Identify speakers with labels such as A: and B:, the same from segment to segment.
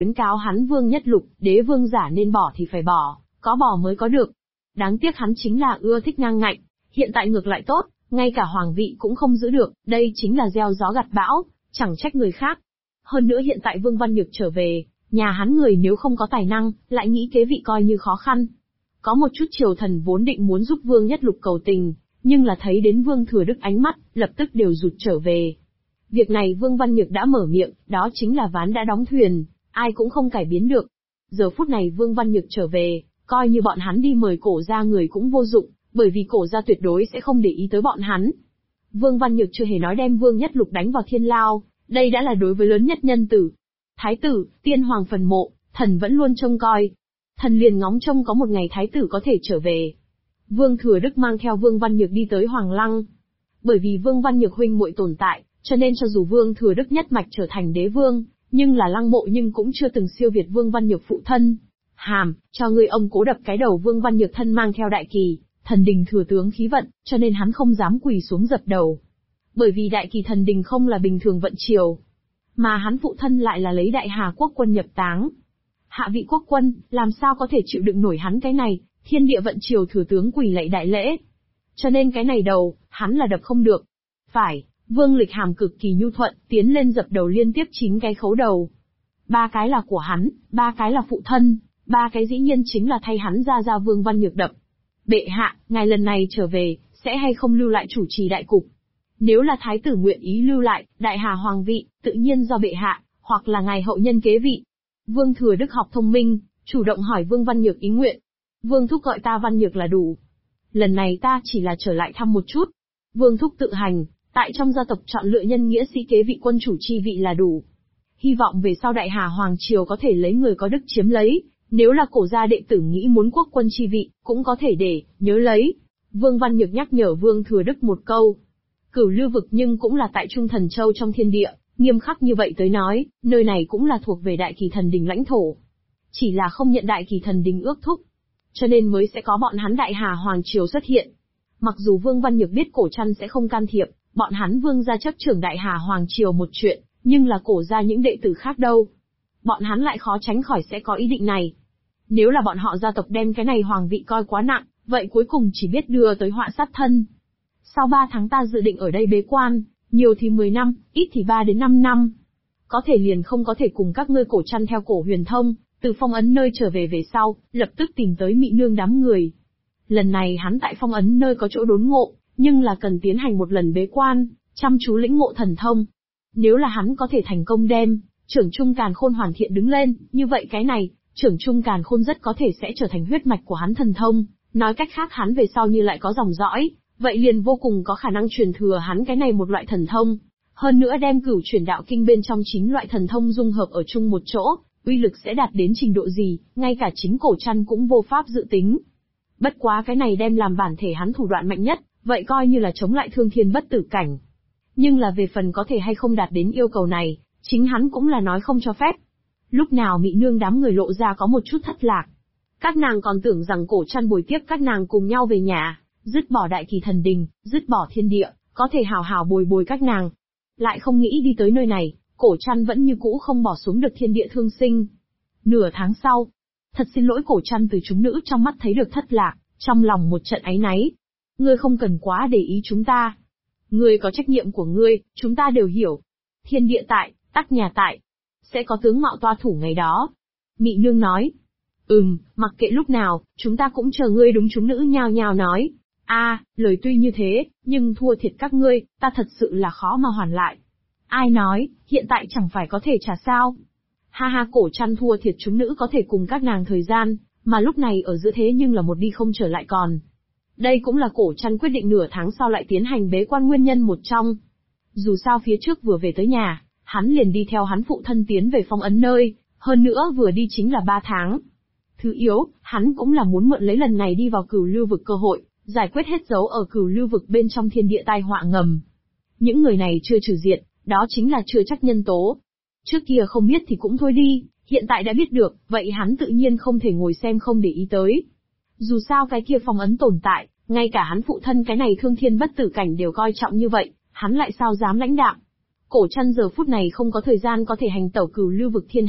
A: khuyến cáo hắn Vương Nhất Lục, đế vương giả nên bỏ thì phải bỏ, có bỏ mới có được. Đáng tiếc hắn chính là ưa thích ngang ngạnh, hiện tại ngược lại tốt, ngay cả hoàng vị cũng không giữ được, đây chính là gieo gió gặt bão, chẳng trách người khác. Hơn nữa hiện tại Vương Văn Nhược trở về, nhà hắn người nếu không có tài năng, lại nghĩ kế vị coi như khó khăn. Có một chút triều thần vốn định muốn giúp Vương Nhất Lục cầu tình, nhưng là thấy đến Vương Thừa Đức ánh mắt, lập tức đều rụt trở về. Việc này Vương Văn Nhược đã mở miệng, đó chính là ván đã đóng thuyền, ai cũng không cải biến được. Giờ phút này Vương Văn Nhược trở về, coi như bọn hắn đi mời cổ gia người cũng vô dụng, bởi vì cổ gia tuyệt đối sẽ không để ý tới bọn hắn. Vương Văn Nhược chưa hề nói đem Vương Nhất Lục đánh vào thiên lao, đây đã là đối với lớn nhất nhân tử. Thái tử, tiên hoàng phần mộ, thần vẫn luôn trông coi. Thần liền ngóng trông có một ngày thái tử có thể trở về. Vương Thừa Đức mang theo Vương Văn Nhược đi tới Hoàng Lăng. Bởi vì Vương Văn Nhược huynh muội tồn tại, cho nên cho dù Vương Thừa Đức nhất mạch trở thành đế vương, nhưng là lăng mộ nhưng cũng chưa từng siêu việt Vương Văn Nhược phụ thân. Hàm, cho ngươi ông cố đập cái đầu Vương Văn Nhược thân mang theo đại kỳ, thần đình thừa tướng khí vận, cho nên hắn không dám quỳ xuống dập đầu. Bởi vì đại kỳ thần đình không là bình thường vận triều, mà hắn phụ thân lại là lấy đại Hà quốc quân nhập táng. Hạ vị quốc quân, làm sao có thể chịu đựng nổi hắn cái này, thiên địa vận triều thừa tướng quỳ lạy đại lễ. Cho nên cái này đầu, hắn là đập không được. Phải, Vương Lịch Hàm cực kỳ nhu thuận, tiến lên dập đầu liên tiếp 9 cái khấu đầu. 3 cái là của hắn, 3 cái là phụ thân, 3 cái dĩ nhiên chính là thay hắn ra Vương Văn Nhược đập. Bệ hạ, ngài lần này trở về, sẽ hay không lưu lại chủ trì đại cục? Nếu là thái tử nguyện ý lưu lại, đại Hà hoàng vị, tự nhiên do bệ hạ, hoặc là ngài hậu nhân kế vị. Vương Thừa Đức học thông minh, chủ động hỏi Vương Văn Nhược ý nguyện. Vương Thúc gọi ta Văn Nhược là đủ. Lần này ta chỉ là trở lại thăm một chút. Vương Thúc tự hành, tại trong gia tộc chọn lựa nhân nghĩa sĩ kế vị quân chủ chi vị là đủ. Hy vọng về sau đại Hà hoàng triều có thể lấy người có đức chiếm lấy, nếu là cổ gia đệ tử nghĩ muốn quốc quân chi vị, cũng có thể để, nhớ lấy. Vương Văn Nhược nhắc nhở Vương Thừa Đức một câu. Cửu Lưu vực nhưng cũng là tại Trung Thần Châu trong thiên địa, nghiêm khắc như vậy tới nói, nơi này cũng là thuộc về Đại Kỳ Thần Đình lãnh thổ. Chỉ là không nhận Đại Kỳ Thần Đình ước thúc, cho nên mới sẽ có bọn hắn Đại Hà Hoàng Triều xuất hiện. Mặc dù Vương Văn Nhược biết cổ trăn sẽ không can thiệp, bọn hắn Vương gia chấp trưởng Đại Hà Hoàng Triều một chuyện, nhưng là cổ gia những đệ tử khác đâu. Bọn hắn lại khó tránh khỏi sẽ có ý định này. Nếu là bọn họ gia tộc đem cái này hoàng vị coi quá nặng, vậy cuối cùng chỉ biết đưa tới họa sát thân. Sau 3 tháng ta dự định ở đây bế quan, nhiều thì 10 năm, ít thì 3 đến 5 năm. Có thể liền không có thể cùng các ngươi cổ trăn theo cổ huyền thông, từ phong ấn nơi trở về sau, lập tức tìm tới Mị Nương đám người. Lần này hắn tại phong ấn nơi có chỗ đốn ngộ, nhưng là cần tiến hành một lần bế quan, chăm chú lĩnh ngộ thần thông. Nếu là hắn có thể thành công đem Trưởng Trung Càn Khôn hoàn thiện đứng lên, như vậy cái này, Trưởng Trung Càn Khôn rất có thể sẽ trở thành huyết mạch của hắn thần thông, nói cách khác hắn về sau như lại có dòng dõi, vậy liền vô cùng có khả năng truyền thừa hắn cái này một loại thần thông. Hơn nữa đem Cửu Chuyển Đạo Kinh bên trong 9 loại thần thông dung hợp ở chung một chỗ, uy lực sẽ đạt đến trình độ gì, ngay cả chính cổ trăn cũng vô pháp dự tính. Bất quá cái này đem làm bản thể hắn thủ đoạn mạnh nhất, vậy coi như là chống lại thương thiên bất tử cảnh. Nhưng là về phần có thể hay không đạt đến yêu cầu này, chính hắn cũng là nói không cho phép. Lúc nào Mị Nương đám người lộ ra có một chút thất lạc. Các nàng còn tưởng rằng cổ trăn bồi tiếp các nàng cùng nhau về nhà, dứt bỏ Đại Kỳ Thần Đình, dứt bỏ thiên địa, có thể hào hào bồi các nàng. Lại không nghĩ đi tới nơi này, cổ trăn vẫn như cũ không bỏ xuống được thiên địa thương sinh. Nửa tháng sau, thật xin lỗi cổ trăn từ chúng nữ trong mắt thấy được thất lạc, trong lòng một trận áy náy. Ngươi không cần quá để ý chúng ta. Ngươi có trách nhiệm của ngươi, chúng ta đều hiểu. Thiên địa tại, tắc nhà tại. Sẽ có tướng mạo toa thủ ngày đó. Mị Nương nói. Mặc kệ lúc nào, chúng ta cũng chờ ngươi. Đúng, chúng nữ nhao nhao nói. Lời tuy như thế, nhưng thua thiệt các ngươi, ta thật sự là khó mà hoàn lại. Ai nói, hiện tại chẳng phải có thể trả sao? Ha, cổ trăn thua thiệt chúng nữ có thể cùng các nàng thời gian, mà lúc này ở giữa thế nhưng là một đi không trở lại còn. Đây cũng là cổ trăn quyết định nửa tháng sau lại tiến hành bế quan nguyên nhân một trong. Dù sao phía trước vừa về tới nhà, hắn liền đi theo hắn phụ thân tiến về phong ấn nơi, hơn nữa vừa đi chính là 3 tháng. Thứ yếu, hắn cũng là muốn mượn lấy lần này đi vào Cửu Lưu vực cơ hội, giải quyết hết dấu ở Cửu Lưu vực bên trong thiên địa tai họa ngầm. Những người này chưa trừ diện, đó chính là chưa chắc nhân tố. Trước kia không biết thì cũng thôi đi, hiện tại đã biết được, vậy hắn tự nhiên không thể ngồi xem không để ý tới. Dù sao cái kia phong ấn tồn tại, ngay cả hắn phụ thân cái này thương thiên bất tử cảnh đều coi trọng như vậy, hắn lại sao dám lãnh đạm. Cổ trăn giờ phút này không có thời gian có thể hành tẩu Cửu Lưu vực thiên hạ,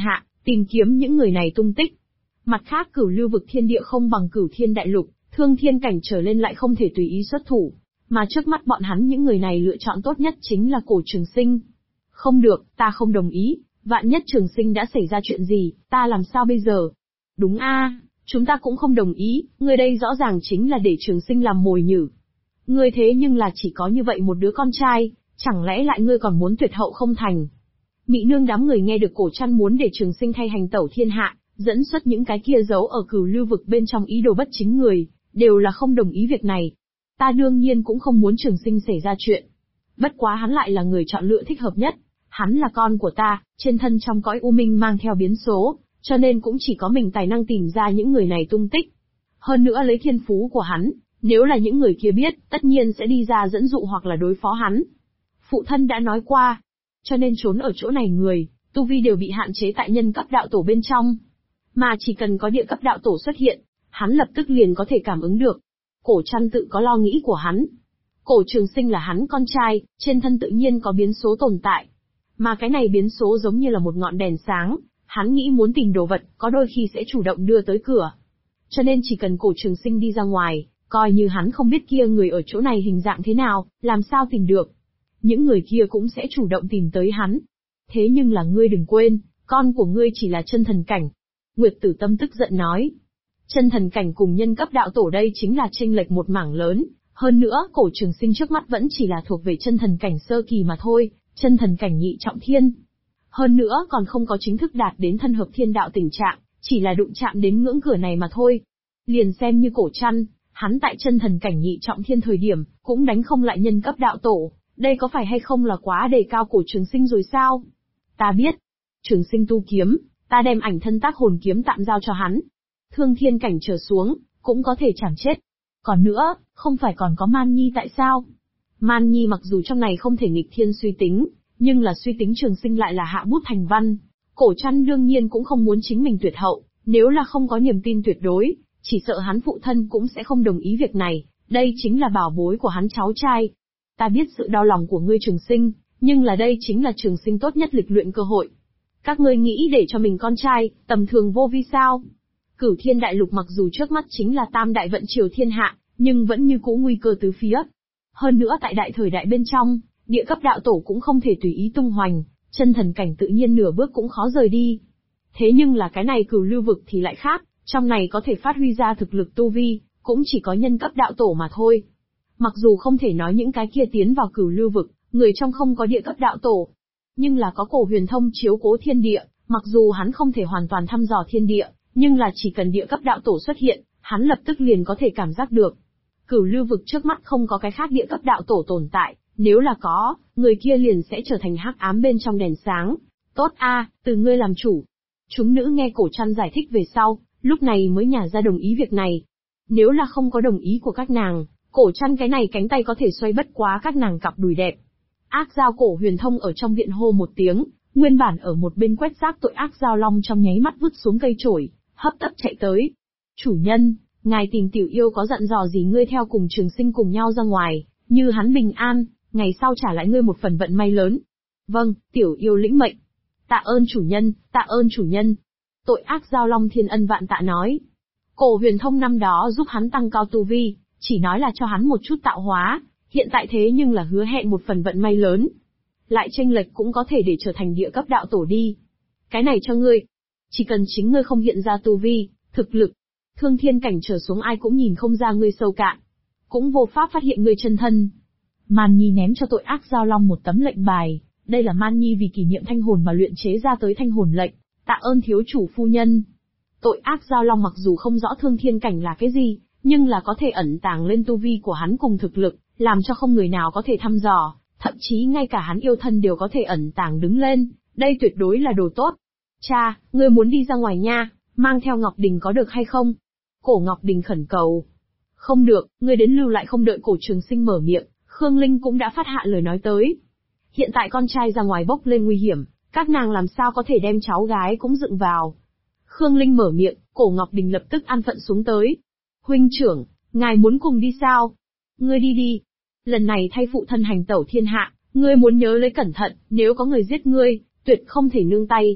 A: tìm kiếm những người này tung tích. Mặt khác Cửu Lưu vực thiên địa không bằng Cửu Thiên đại lục, Thương Thiên cảnh trở lên lại không thể tùy ý xuất thủ, mà trước mắt bọn hắn những người này lựa chọn tốt nhất chính là Cổ Trường Sinh. Không được, ta không đồng ý, vạn nhất Trường Sinh đã xảy ra chuyện gì, ta làm sao bây giờ? Đúng a, chúng ta cũng không đồng ý, ngươi đây rõ ràng chính là để Trường Sinh làm mồi nhử. Ngươi thế nhưng là chỉ có như vậy một đứa con trai, chẳng lẽ lại ngươi còn muốn tuyệt hậu không thành? Mị nương đám người nghe được Cổ Trăn muốn để Trường Sinh thay hành tẩu thiên hạ, dẫn xuất những cái kia giấu ở Cửu Lưu vực bên trong ý đồ bất chính người, đều là không đồng ý việc này. Ta đương nhiên cũng không muốn Trường Sinh xảy ra chuyện. Bất quá hắn lại là người chọn lựa thích hợp nhất. Hắn là con của ta, trên thân trong cõi u minh mang theo biến số, cho nên cũng chỉ có mình tài năng tìm ra những người này tung tích. Hơn nữa lấy thiên phú của hắn, nếu là những người kia biết, tất nhiên sẽ đi ra dẫn dụ hoặc là đối phó hắn. Phụ thân đã nói qua, cho nên trốn ở chỗ này người, tu vi đều bị hạn chế tại nhân cấp đạo tổ bên trong. Mà chỉ cần có địa cấp đạo tổ xuất hiện, hắn lập tức liền có thể cảm ứng được. Cổ Trăn tự có lo nghĩ của hắn. Cổ Trường Sinh là hắn con trai, trên thân tự nhiên có biến số tồn tại. Mà cái này biến số giống như là một ngọn đèn sáng, hắn nghĩ muốn tìm đồ vật, có đôi khi sẽ chủ động đưa tới cửa. Cho nên chỉ cần Cổ Trường Sinh đi ra ngoài, coi như hắn không biết kia người ở chỗ này hình dạng thế nào, làm sao tìm được. Những người kia cũng sẽ chủ động tìm tới hắn. Thế nhưng là ngươi đừng quên, con của ngươi chỉ là chân thần cảnh. Nguyệt Tử Tâm tức giận nói. Chân thần cảnh cùng nhân cấp đạo tổ đây chính là chênh lệch một mảng lớn, hơn nữa Cổ Trường Sinh trước mắt vẫn chỉ là thuộc về chân thần cảnh sơ kỳ mà thôi, chân thần cảnh nhị trọng thiên. Hơn nữa còn không có chính thức đạt đến thân hợp thiên đạo tình trạng, chỉ là đụng chạm đến ngưỡng cửa này mà thôi. Liền xem như Cổ Trăn, hắn tại chân thần cảnh nhị trọng thiên thời điểm, cũng đánh không lại nhân cấp đạo tổ, đây có phải hay không là quá đề cao Cổ Trường Sinh rồi sao? Ta biết, Trường Sinh tu kiếm, ta đem ảnh thân tác hồn kiếm tạm giao cho hắn. Thương thiên cảnh trở xuống, cũng có thể chảm chết. Còn nữa, không phải còn có Man Nhi tại sao? Man Nhi mặc dù trong này không thể nghịch thiên suy tính, nhưng là suy tính Trường Sinh lại là hạ bút thành văn. Cổ Trăn đương nhiên cũng không muốn chính mình tuyệt hậu, nếu là không có niềm tin tuyệt đối, chỉ sợ hắn phụ thân cũng sẽ không đồng ý việc này, đây chính là bảo bối của hắn cháu trai. Ta biết sự đau lòng của ngươi Trường Sinh, nhưng là đây chính là Trường Sinh tốt nhất lịch luyện cơ hội. Các ngươi nghĩ để cho mình con trai, tầm thường vô vi sao? Cửu Thiên đại lục mặc dù trước mắt chính là tam đại vận triều thiên hạ, nhưng vẫn như cũ nguy cơ tứ phía. Hơn nữa tại đại thời đại bên trong, địa cấp đạo tổ cũng không thể tùy ý tung hoành, chân thần cảnh tự nhiên nửa bước cũng khó rời đi. Thế nhưng là cái này Cửu Lưu vực thì lại khác, trong này có thể phát huy ra thực lực tu vi, cũng chỉ có nhân cấp đạo tổ mà thôi. Mặc dù không thể nói những cái kia tiến vào Cửu Lưu vực, người trong không có địa cấp đạo tổ, nhưng là có Cổ Huyền Thông chiếu cố thiên địa, mặc dù hắn không thể hoàn toàn thăm dò thiên địa, nhưng là chỉ cần địa cấp đạo tổ xuất hiện, hắn lập tức liền có thể cảm giác được. Cửu Lưu vực trước mắt không có cái khác địa cấp đạo tổ tồn tại, nếu là có, người kia liền sẽ trở thành hắc ám bên trong đèn sáng. Tốt a, từ ngươi làm chủ. Chúng nữ nghe Cổ Trăn giải thích về sau, lúc này mới nhả ra đồng ý việc này. Nếu là không có đồng ý của các nàng, Cổ Trăn cái này cánh tay có thể xoay bất quá các nàng cặp đùi đẹp. Ác Dao Cổ Huyền Thông ở trong viện hô một tiếng, nguyên bản ở một bên quét rác tội ác Dao Long trong nháy mắt vứt xuống cây chổi, hấp tấp chạy tới. Chủ nhân, ngài tìm tiểu yêu có dặn dò gì ngươi theo cùng Trường Sinh cùng nhau ra ngoài, như hắn bình an, ngày sau trả lại ngươi một phần vận may lớn. Vâng, tiểu yêu lĩnh mệnh. Tạ ơn chủ nhân, tạ ơn chủ nhân. Tội ác Dao Long thiên ân vạn tạ nói. Cổ Huyền Thông năm đó giúp hắn tăng cao tu vi, chỉ nói là cho hắn một chút tạo hóa, hiện tại thế nhưng là hứa hẹn một phần vận may lớn. Lại chênh lệch cũng có thể để trở thành địa cấp đạo tổ đi. Cái này cho ngươi. Chỉ cần chính ngươi không hiện ra tu vi, thực lực, thương thiên cảnh trở xuống ai cũng nhìn không ra ngươi sâu cạn. Cũng vô pháp phát hiện ngươi chân thân. Man Nhi ném cho tội ác Dao Long một tấm lệnh bài, đây là Man Nhi vì kỷ niệm thanh hồn mà luyện chế ra tới thanh hồn lệnh, tạ ơn thiếu chủ phu nhân. Tội ác Dao Long mặc dù không rõ thương thiên cảnh là cái gì, nhưng là có thể ẩn tàng lên tu vi của hắn cùng thực lực, làm cho không người nào có thể thăm dò, thậm chí ngay cả hắn yêu thân đều có thể ẩn tàng đứng lên, đây tuyệt đối là đồ tốt. Cha, ngươi muốn đi ra ngoài nha, mang theo Ngọc Đình có được hay không? Cổ Ngọc Đình khẩn cầu. Không được, ngươi đến lưu lại không đợi Cổ Trường Sinh mở miệng, Khương Linh cũng đã phát hạ lời nói tới. Hiện tại con trai ra ngoài bốc lên nguy hiểm, các nàng làm sao có thể đem cháu gái cũng dựng vào. Khương Linh mở miệng, Cổ Ngọc Đình lập tức an phận xuống tới. Huynh trưởng, ngài muốn cùng đi sao? Ngươi đi đi. Lần này thay phụ thân hành tẩu thiên hạ, ngươi muốn nhớ lấy cẩn thận, nếu có người giết ngươi, tuyệt không thể nương tay.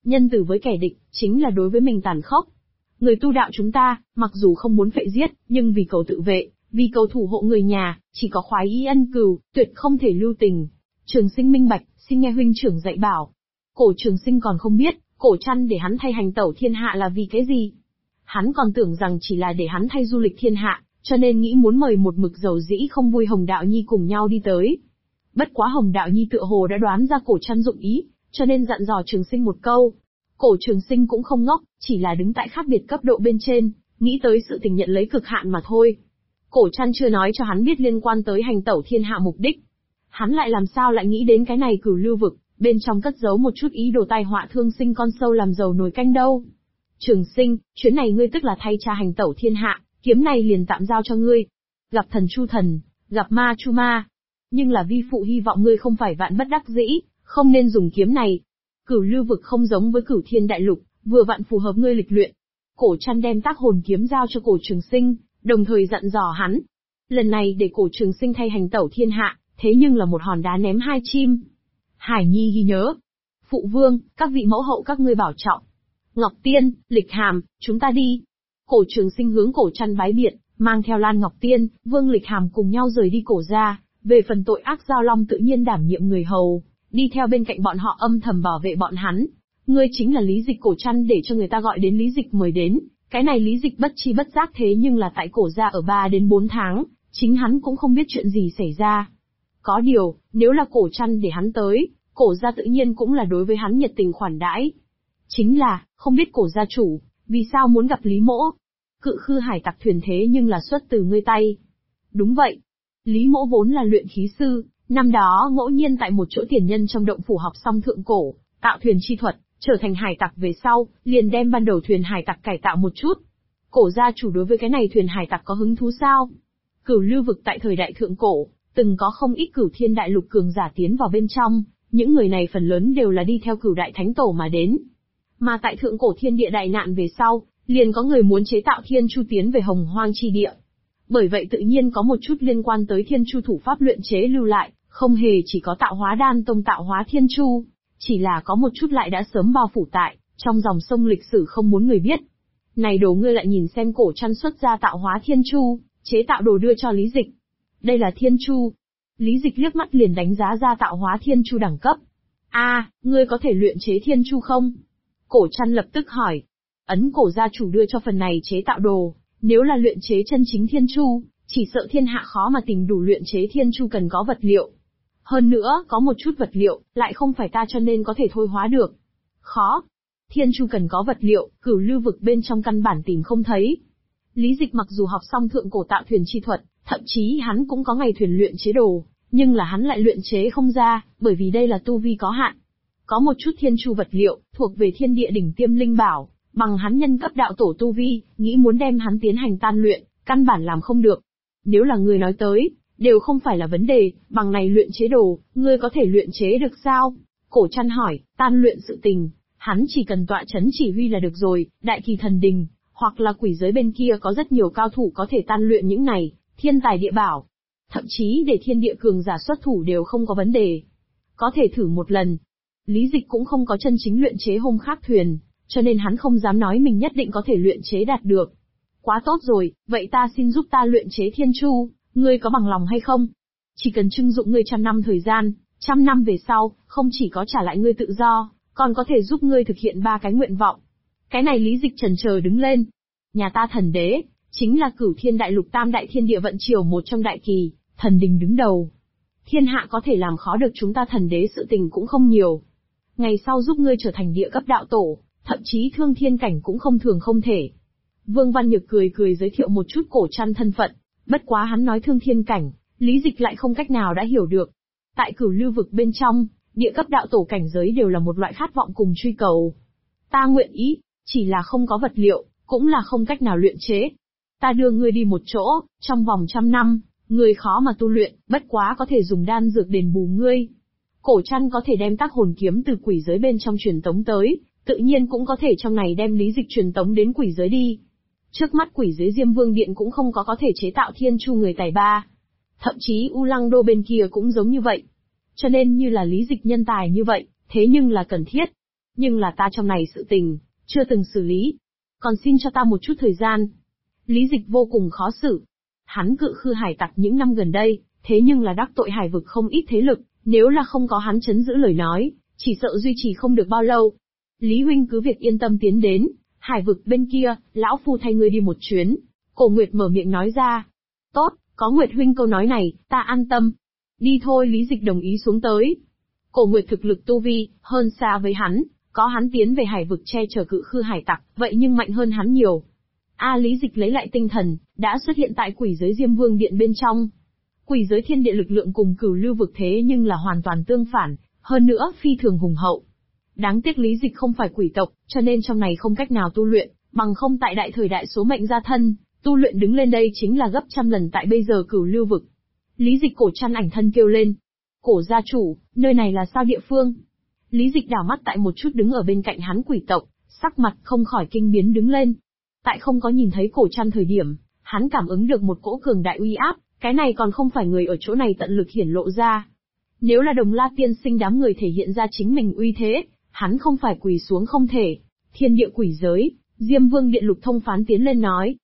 A: Nhân từ với kẻ địch, chính là đối với mình tàn khốc. Người tu đạo chúng ta, mặc dù không muốn phệ giết, nhưng vì cầu tự vệ, vì cầu thủ hộ người nhà, chỉ có khoái ý ân cừu, tuyệt không thể lưu tình. Trường Sinh minh bạch, xin nghe huynh trưởng dạy bảo. Cổ Trường Sinh còn không biết, Cổ Trăn để hắn thay hành tẩu thiên hạ là vì cái gì. Hắn còn tưởng rằng chỉ là để hắn thay du lịch thiên hạ, cho nên nghĩ muốn mời một mực dầu dĩ không vui Hồng Đạo Nhi cùng nhau đi tới. Bất quá Hồng Đạo Nhi tựa hồ đã đoán ra Cổ Trăn dụng ý, cho nên dặn dò Trường Sinh một câu. Cổ Trường Sinh cũng không ngốc, chỉ là đứng tại khác biệt cấp độ bên trên, nghĩ tới sự tình nhận lấy cực hạn mà thôi. Cổ Trăn chưa nói cho hắn biết liên quan tới hành tẩu thiên hạ mục đích. Hắn lại làm sao lại nghĩ đến cái này Cửu Lưu vực, bên trong cất giấu một chút ý đồ tai họa thương sinh con sâu làm dầu nồi canh đâu. Trường Sinh, chuyến này ngươi tức là thay cha hành tẩu thiên hạ, kiếm này liền tạm giao cho ngươi. Gặp thần chu thần, gặp ma chu ma. Nhưng là vi phụ hy vọng ngươi không phải vạn bất đắc dĩ, không nên dùng kiếm này. Cửu Lưu vực không giống với Cửu Thiên Đại Lục, vừa vặn phù hợp ngươi lịch luyện. Cổ Trăn đem tác hồn kiếm giao cho Cổ Trường Sinh, đồng thời dặn dò hắn. Lần này để Cổ Trường Sinh thay hành tẩu thiên hạ, thế nhưng là một hòn đá ném hai chim. Hải Nhi ghi nhớ. Phụ vương, các vị mẫu hậu các ngươi bảo trọng. Ngọc Tiên, Lịch Hàm, chúng ta đi. Cổ Trường Sinh hướng Cổ Trăn bái biệt, mang theo Lan Ngọc Tiên, Vương Lịch Hàm cùng nhau rời đi Cổ gia. Về phần tội ác Giao Long tự nhiên đảm nhiệm người hầu, đi theo bên cạnh bọn họ âm thầm bảo vệ bọn hắn. Ngươi chính là Lý Dịch. Cổ Trăn để cho người ta gọi đến Lý Dịch mời đến. Cái này Lý Dịch bất chi bất giác thế nhưng là tại Cổ gia ở 3 đến 4 tháng, chính hắn cũng không biết chuyện gì xảy ra. Có điều, nếu là Cổ Trăn để hắn tới, Cổ gia tự nhiên cũng là đối với hắn nhiệt tình khoản đãi. Chính là, không biết Cổ gia chủ, vì sao muốn gặp Lý Mỗ? Cự khư hải tặc thuyền thế nhưng là xuất từ ngươi tay. Đúng vậy. Lý Mỗ vốn là luyện khí sư, năm đó ngẫu nhiên tại một chỗ tiền nhân trong động phủ học xong thượng cổ, tạo thuyền chi thuật, trở thành hải tặc về sau, liền đem ban đầu thuyền hải tặc cải tạo một chút. Cổ gia chủ đối với cái này thuyền hải tặc có hứng thú sao? Cửu Lưu vực tại thời đại thượng cổ, từng có không ít Cửu Thiên Đại Lục cường giả tiến vào bên trong, những người này phần lớn đều là đi theo Cửu Đại Thánh Tổ mà đến. Mà tại thượng cổ thiên địa đại nạn về sau, liền có người muốn chế tạo Thiên Chu tiến về Hồng Hoang chi địa. Bởi vậy tự nhiên có một chút liên quan tới Thiên Chu thủ pháp luyện chế lưu lại, không hề chỉ có Tạo Hóa Đan Tông tạo hóa Thiên Chu, chỉ là có một chút lại đã sớm bao phủ tại trong dòng sông lịch sử không muốn người biết. Này đồ ngươi lại nhìn xem. Cổ Trăn xuất ra Tạo Hóa Thiên Chu, chế tạo đồ đưa cho Lý Dịch. Đây là Thiên Chu. Lý Dịch liếc mắt liền đánh giá ra Tạo Hóa Thiên Chu đẳng cấp. Ngươi có thể luyện chế Thiên Chu không? Cổ Trăn lập tức hỏi. Ấn Cổ gia chủ đưa cho phần này chế tạo đồ, nếu là luyện chế chân chính Thiên Chu, chỉ sợ thiên hạ khó mà tìm đủ luyện chế Thiên Chu cần có vật liệu. Hơn nữa, có một chút vật liệu, lại không phải ta cho nên có thể thôi hóa được. Khó. Thiên Chu cần có vật liệu, Cửu Lưu vực bên trong căn bản tìm không thấy. Lý Dịch mặc dù học xong thượng cổ tạo thuyền chi thuật, thậm chí hắn cũng có ngày thuyền luyện chế đồ, nhưng là hắn lại luyện chế không ra, bởi vì đây là tu vi có hạn. Có một chút Thiên Chu vật liệu, thuộc về thiên địa đỉnh tiêm linh bảo, bằng hắn nhân cấp đạo tổ tu vi, nghĩ muốn đem hắn tiến hành tan luyện, căn bản làm không được. Nếu là người nói tới, đều không phải là vấn đề, bằng này luyện chế đồ, ngươi có thể luyện chế được sao? Cổ Trăn hỏi, tan luyện sự tình, hắn chỉ cần tọa chấn chỉ huy là được rồi, Đại Kỳ Thần Đình, hoặc là quỷ giới bên kia có rất nhiều cao thủ có thể tan luyện những này, thiên tài địa bảo. Thậm chí để thiên địa cường giả xuất thủ đều không có vấn đề. Có thể thử một lần. Lý Dịch cũng không có chân chính luyện chế hung khác thuyền, cho nên hắn không dám nói mình nhất định có thể luyện chế đạt được. Quá tốt rồi, vậy ta xin giúp ta luyện chế Thiên Chu, ngươi có bằng lòng hay không? Chỉ cần trưng dụng ngươi 100 năm thời gian, 100 năm về sau, không chỉ có trả lại ngươi tự do, còn có thể giúp ngươi thực hiện 3 cái nguyện vọng. Cái này Lý Dịch chần chờ đứng lên. Nhà ta thần đế, chính là Cửu Thiên Đại Lục tam đại thiên địa vận triều một trong Đại Kỳ, Thần Đình đứng đầu. Thiên hạ có thể làm khó được chúng ta thần đế sự tình cũng không nhiều. Ngày sau giúp ngươi trở thành địa cấp đạo tổ, thậm chí thương thiên cảnh cũng không thường không thể. Vương Văn Nhược cười cười giới thiệu một chút Cổ Trăn thân phận, bất quá hắn nói thương thiên cảnh, Lý Dịch lại không cách nào đã hiểu được. Tại Cửu Lưu vực bên trong, địa cấp đạo tổ cảnh giới đều là một loại khát vọng cùng truy cầu. Ta nguyện ý, chỉ là không có vật liệu, cũng là không cách nào luyện chế. Ta đưa ngươi đi một chỗ, trong vòng 100 năm, ngươi khó mà tu luyện, bất quá có thể dùng đan dược đền bù ngươi. Cổ Trăn có thể đem tác hồn kiếm từ quỷ giới bên trong truyền tống tới, tự nhiên cũng có thể trong này đem Lý Dịch truyền tống đến quỷ giới đi. Trước mắt quỷ giới Diêm Vương Điện cũng không có thể chế tạo Thiên Chu người tài ba. Thậm chí U Lăng Đô bên kia cũng giống như vậy. Cho nên như là Lý Dịch nhân tài như vậy, thế nhưng là cần thiết. Nhưng là ta trong này sự tình, chưa từng xử lý. Còn xin cho ta một chút thời gian. Lý Dịch vô cùng khó xử. Hắn cự khư hải tặc những năm gần đây, thế nhưng là đắc tội hải vực không ít thế lực, nếu là không có hắn trấn giữ lời nói, chỉ sợ duy trì không được bao lâu. Lý huynh cứ việc yên tâm tiến đến, hải vực bên kia, lão phu thay ngươi đi một chuyến. Cổ Nguyệt mở miệng nói ra. Tốt, có Nguyệt huynh câu nói này, ta an tâm. Đi thôi, Lý Dịch đồng ý xuống tới. Cổ Nguyệt thực lực tu vi, hơn xa với hắn, có hắn tiến về hải vực che chở cự khư hải tặc, vậy nhưng mạnh hơn hắn nhiều. Lý Dịch lấy lại tinh thần, đã xuất hiện tại quỷ giới Diêm Vương Điện bên trong. Quỷ giới thiên địa lực lượng cùng Cửu Lưu vực thế nhưng là hoàn toàn tương phản, hơn nữa phi thường hùng hậu. Đáng tiếc Lý Dịch không phải quỷ tộc, cho nên trong này không cách nào tu luyện, bằng không tại đại thời đại số mệnh gia thân, tu luyện đứng lên đây chính là gấp trăm lần tại bây giờ Cửu Lưu vực. Lý Dịch cổ chăn ảnh thân kêu lên. Cổ gia chủ, nơi này là sao địa phương? Lý Dịch đảo mắt tại một chút đứng ở bên cạnh hắn quỷ tộc, sắc mặt không khỏi kinh biến đứng lên. Tại không có nhìn thấy cổ chăn thời điểm, hắn cảm ứng được một cỗ cường đại uy áp, cái này còn không phải người ở chỗ này tận lực hiển lộ ra. Nếu là Đồng La tiên sinh đám người thể hiện ra chính mình uy thế, hắn không phải quỳ xuống không thể. Thiên địa quỷ giới, Diêm Vương Điện Lục Thông Phán tiến lên nói.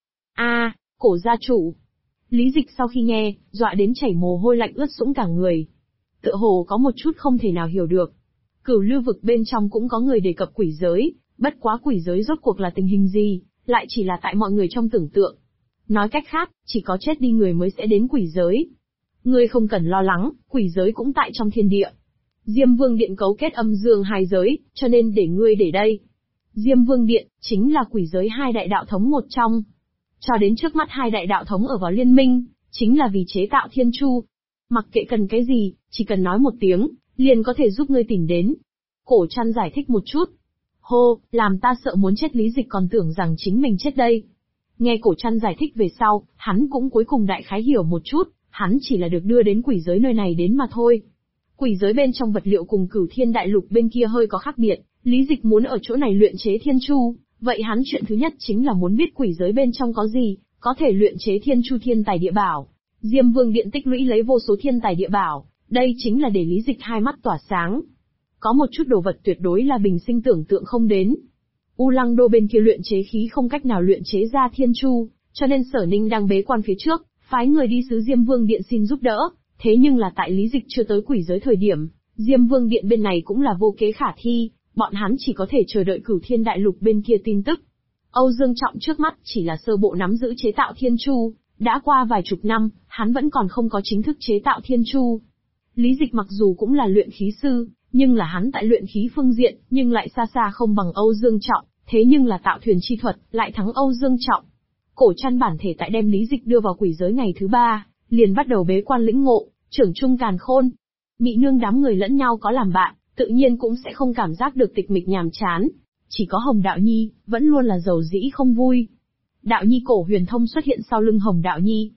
A: Cổ gia chủ. Lý Dịch sau khi nghe, dọa đến chảy mồ hôi lạnh ướt sũng cả người. Tựa hồ có một chút không thể nào hiểu được. Cửu Lưu vực bên trong cũng có người đề cập quỷ giới, bất quá quỷ giới rốt cuộc là tình hình gì, lại chỉ là tại mọi người trong tưởng tượng. Nói cách khác, chỉ có chết đi người mới sẽ đến quỷ giới. Ngươi không cần lo lắng, quỷ giới cũng tại trong thiên địa. Diêm Vương Điện cấu kết âm dương hai giới, cho nên để ngươi để đây. Diêm Vương Điện, chính là quỷ giới hai đại đạo thống một trong. Cho đến trước mắt hai đại đạo thống ở vào liên minh, chính là vì chế tạo thiên chu. Mặc kệ cần cái gì, chỉ cần nói một tiếng, liền có thể giúp ngươi tìm đến. Cổ chăn giải thích một chút. Hô, làm ta sợ muốn chết. Lý Dịch còn tưởng rằng chính mình chết đây. Nghe cổ chăn giải thích về sau, hắn cũng cuối cùng đại khái hiểu một chút, hắn chỉ là được đưa đến quỷ giới nơi này đến mà thôi. Quỷ giới bên trong vật liệu cùng Cửu Thiên Đại Lục bên kia hơi có khác biệt, Lý Dịch muốn ở chỗ này luyện chế thiên chu, vậy hắn chuyện thứ nhất chính là muốn biết quỷ giới bên trong có gì, có thể luyện chế thiên chu thiên tài địa bảo. Diêm Vương Điện tích lũy lấy vô số thiên tài địa bảo, đây chính là để Lý Dịch hai mắt tỏa sáng. Có một chút đồ vật tuyệt đối là bình sinh tưởng tượng không đến. U Lăng Đô bên kia luyện chế khí không cách nào luyện chế ra thiên chu, cho nên Sở Ninh đang bế quan phía trước, phái người đi sứ Diêm Vương Điện xin giúp đỡ, thế nhưng là tại Lý Dịch chưa tới quỷ giới thời điểm, Diêm Vương Điện bên này cũng là vô kế khả thi, bọn hắn chỉ có thể chờ đợi Cửu Thiên Đại Lục bên kia tin tức. Âu Dương Trọng trước mắt chỉ là sơ bộ nắm giữ chế tạo thiên chu, đã qua vài chục năm, hắn vẫn còn không có chính thức chế tạo thiên chu. Lý Dịch mặc dù cũng là luyện khí sư, nhưng là hắn tại luyện khí phương diện, nhưng lại xa xa không bằng Âu Dương Trọng, thế nhưng là tạo thuyền chi thuật, lại thắng Âu Dương Trọng. Cổ chăn bản thể tại đem Lý Dịch đưa vào quỷ giới ngày thứ 3, liền bắt đầu bế quan lĩnh ngộ, trưởng trung càn khôn. Mị nương đám người lẫn nhau có làm bạn, tự nhiên cũng sẽ không cảm giác được tịch mịch nhàm chán. Chỉ có Hồng Đạo Nhi, vẫn luôn là giàu dĩ không vui. Đạo Nhi Cổ Huyền Thông xuất hiện sau lưng Hồng Đạo Nhi.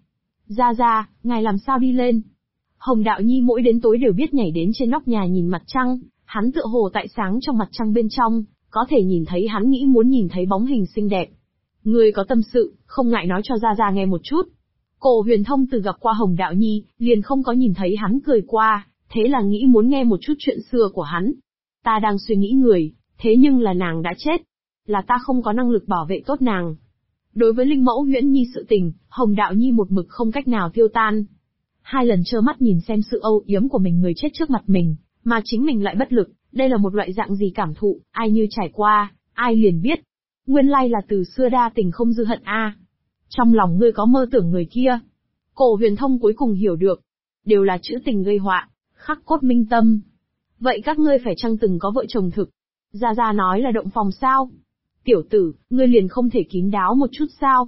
A: Ra, ngài làm sao đi lên? Hồng Đạo Nhi mỗi đến tối đều biết nhảy đến trên nóc nhà nhìn mặt trăng, hắn tựa hồ tại sáng trong mặt trăng bên trong, có thể nhìn thấy hắn nghĩ muốn nhìn thấy bóng hình xinh đẹp. Người có tâm sự, không ngại nói cho Ra nghe một chút. Cổ Huyền Thông từ gặp qua Hồng Đạo Nhi, liền không có nhìn thấy hắn cười qua, thế là nghĩ muốn nghe một chút chuyện xưa của hắn. Ta đang suy nghĩ người, thế nhưng là nàng đã chết. Là ta không có năng lực bảo vệ tốt nàng. Đối với Linh Mẫu Huyễn Nhi sự tình, Hồng Đạo Nhi một mực không cách nào tiêu tan. 2 lần trơ mắt nhìn xem sự âu yếm của mình người chết trước mặt mình, mà chính mình lại bất lực, đây là một loại dạng gì cảm thụ, ai như trải qua, ai liền biết. Nguyên lai là từ xưa đa tình không dư hận a. Trong lòng ngươi có mơ tưởng người kia. Cổ Huyền Thông cuối cùng hiểu được. Đều là chữ tình gây họa, khắc cốt minh tâm. Vậy các ngươi phải chăng từng có vợ chồng thực? Ra nói là động phòng sao? Tiểu tử, ngươi liền không thể kín đáo một chút sao?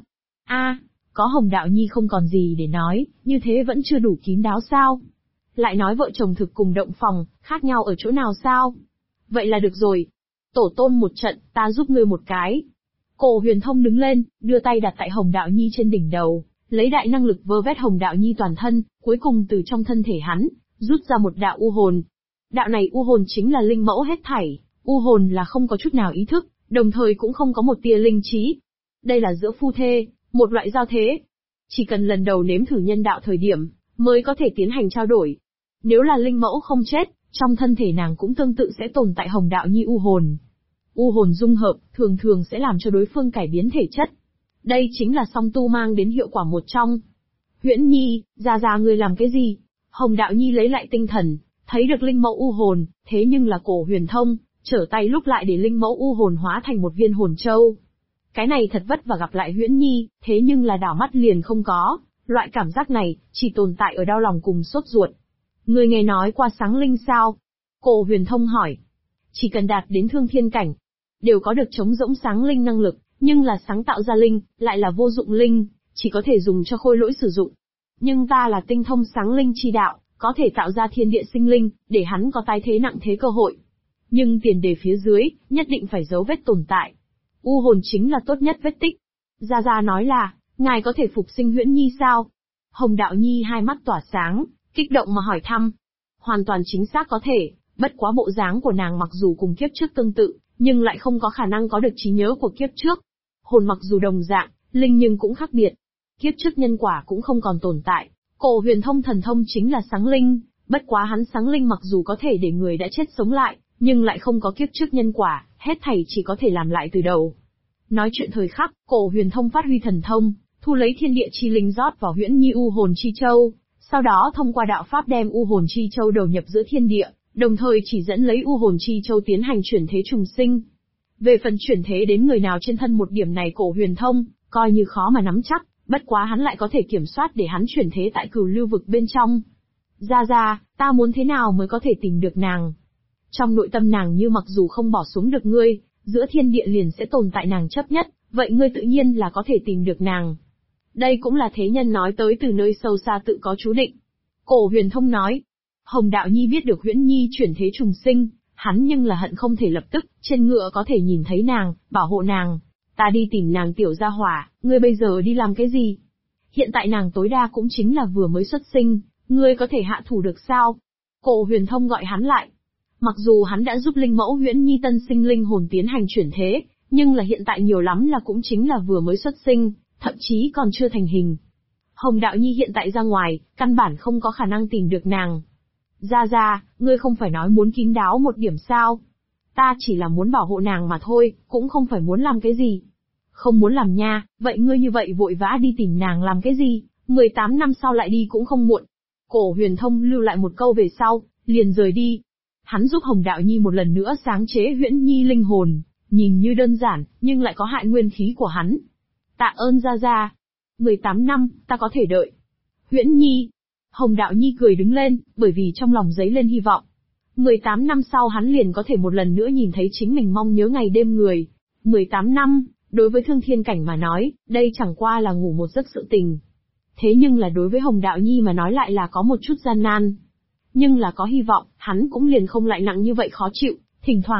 A: Có Hồng Đạo Nhi không còn gì để nói, như thế vẫn chưa đủ kín đáo sao? Lại nói vợ chồng thực cùng động phòng, khác nhau ở chỗ nào sao? Vậy là được rồi. Tổ tôn một trận, ta giúp ngươi một cái. Cổ Huyền Thông đứng lên, đưa tay đặt tại Hồng Đạo Nhi trên đỉnh đầu, lấy đại năng lực vơ vét Hồng Đạo Nhi toàn thân, cuối cùng từ trong thân thể hắn, rút ra một đạo u hồn. Đạo này u hồn chính là linh mẫu hết thảy, u hồn là không có chút nào ý thức, đồng thời cũng không có một tia linh trí. Đây là giữa phu thê, một loại giao thế. Chỉ cần lần đầu nếm thử nhân đạo thời điểm, mới có thể tiến hành trao đổi. Nếu là linh mẫu không chết, trong thân thể nàng cũng tương tự sẽ tồn tại Hồng Đạo Nhi u hồn. U hồn dung hợp, thường thường sẽ làm cho đối phương cải biến thể chất. Đây chính là song tu mang đến hiệu quả một trong. Huyễn Nhi, ra ngươi làm cái gì? Hồng Đạo Nhi lấy lại tinh thần, thấy được linh mẫu u hồn, thế nhưng là Cổ Huyền Thông, trở tay lúc lại để linh mẫu u hồn hóa thành một viên hồn châu. Cái này thật vất vả gặp lại Huyễn Nhi, thế nhưng là đảo mắt liền không có, loại cảm giác này, chỉ tồn tại ở đau lòng cùng sốt ruột. Ngươi nghe nói qua sáng linh sao? Cổ Huyền Thông hỏi. Chỉ cần đạt đến thương thiên cảnh, đều có được trống rỗng sáng linh năng lực, nhưng là sáng tạo ra linh, lại là vô dụng linh, chỉ có thể dùng cho khôi lỗi sử dụng. Nhưng ta là tinh thông sáng linh chi đạo, có thể tạo ra thiên địa sinh linh, để hắn có tái thế nặng thế cơ hội. Nhưng tiền đề phía dưới, nhất định phải dấu vết tồn tại. U hồn chính là tốt nhất vết tích. Gia nói là, ngài có thể phục sinh Huyễn Nhi sao? Hồng Đạo Nhi hai mắt tỏa sáng, kích động mà hỏi thăm. Hoàn toàn chính xác có thể, bất quá bộ dáng của nàng mặc dù cùng kiếp trước tương tự, nhưng lại không có khả năng có được trí nhớ của kiếp trước. Hồn mặc dù đồng dạng, linh nhưng cũng khác biệt. Kiếp trước nhân quả cũng không còn tồn tại. Cổ Huyền Thông thần thông chính là sáng linh, bất quá hắn sáng linh mặc dù có thể để người đã chết sống lại, nhưng lại không có kiếp trước nhân quả, hết thảy chỉ có thể làm lại từ đầu. Nói chuyện thời khắc, Cổ Huyền Thông phát huy thần thông, thu lấy thiên địa chi linh rót vào Huyễn Nhi u hồn chi châu, sau đó thông qua đạo pháp đem u hồn chi châu đầu nhập giữa thiên địa, đồng thời chỉ dẫn lấy u hồn chi châu tiến hành chuyển thế trùng sinh. Về phần chuyển thế đến người nào trên thân một điểm này Cổ Huyền Thông, coi như khó mà nắm chắc, bất quá hắn lại có thể kiểm soát để hắn chuyển thế tại Cửu Lưu vực bên trong. Ra, ta muốn thế nào mới có thể tìm được nàng? Trong nội tâm nàng như mặc dù không bỏ xuống được ngươi, giữa thiên địa liền sẽ tồn tại nàng chấp nhất, vậy ngươi tự nhiên là có thể tìm được nàng. Đây cũng là thế nhân nói tới từ nơi sâu xa tự có chú định. Cổ Huyền Thông nói, Hồng Đạo Nhi biết được Huyễn Nhi chuyển thế trùng sinh, hắn nhưng là hận không thể lập tức, trên ngựa có thể nhìn thấy nàng, bảo hộ nàng. Ta đi tìm nàng tiểu gia hỏa, ngươi bây giờ đi làm cái gì? Hiện tại nàng tối đa cũng chính là vừa mới xuất sinh, ngươi có thể hạ thủ được sao? Cổ Huyền Thông gọi hắn lại. Mặc dù hắn đã giúp linh mẫu Huyễn Nhi tân sinh linh hồn tiến hành chuyển thế, nhưng là hiện tại nhiều lắm là cũng chính là vừa mới xuất sinh, thậm chí còn chưa thành hình. Hồng Đạo Nhi hiện tại ra ngoài, căn bản không có khả năng tìm được nàng. Ra, ngươi không phải nói muốn kín đáo một điểm sao? Ta chỉ là muốn bảo hộ nàng mà thôi, cũng không phải muốn làm cái gì. Không muốn làm nha, vậy ngươi như vậy vội vã đi tìm nàng làm cái gì, 18 năm sau lại đi cũng không muộn. Cổ Huyền Thông lưu lại một câu về sau, liền rời đi. Hắn giúp Hồng Đạo Nhi một lần nữa sáng chế Huyễn Nhi linh hồn, nhìn như đơn giản, nhưng lại có hại nguyên khí của hắn. Tạ ơn ra. 18 năm, ta có thể đợi. Huyễn Nhi. Hồng Đạo Nhi cười đứng lên, bởi vì trong lòng dấy lên hy vọng. 18 năm sau hắn liền có thể một lần nữa nhìn thấy chính mình mong nhớ ngày đêm người. 18 năm, đối với thương thiên cảnh mà nói, đây chẳng qua là ngủ một giấc sự tình. Thế nhưng là đối với Hồng Đạo Nhi mà nói lại là có một chút gian nan. Nhưng là có hy vọng, hắn cũng liền không lại nặng như vậy khó chịu, thỉnh thoảng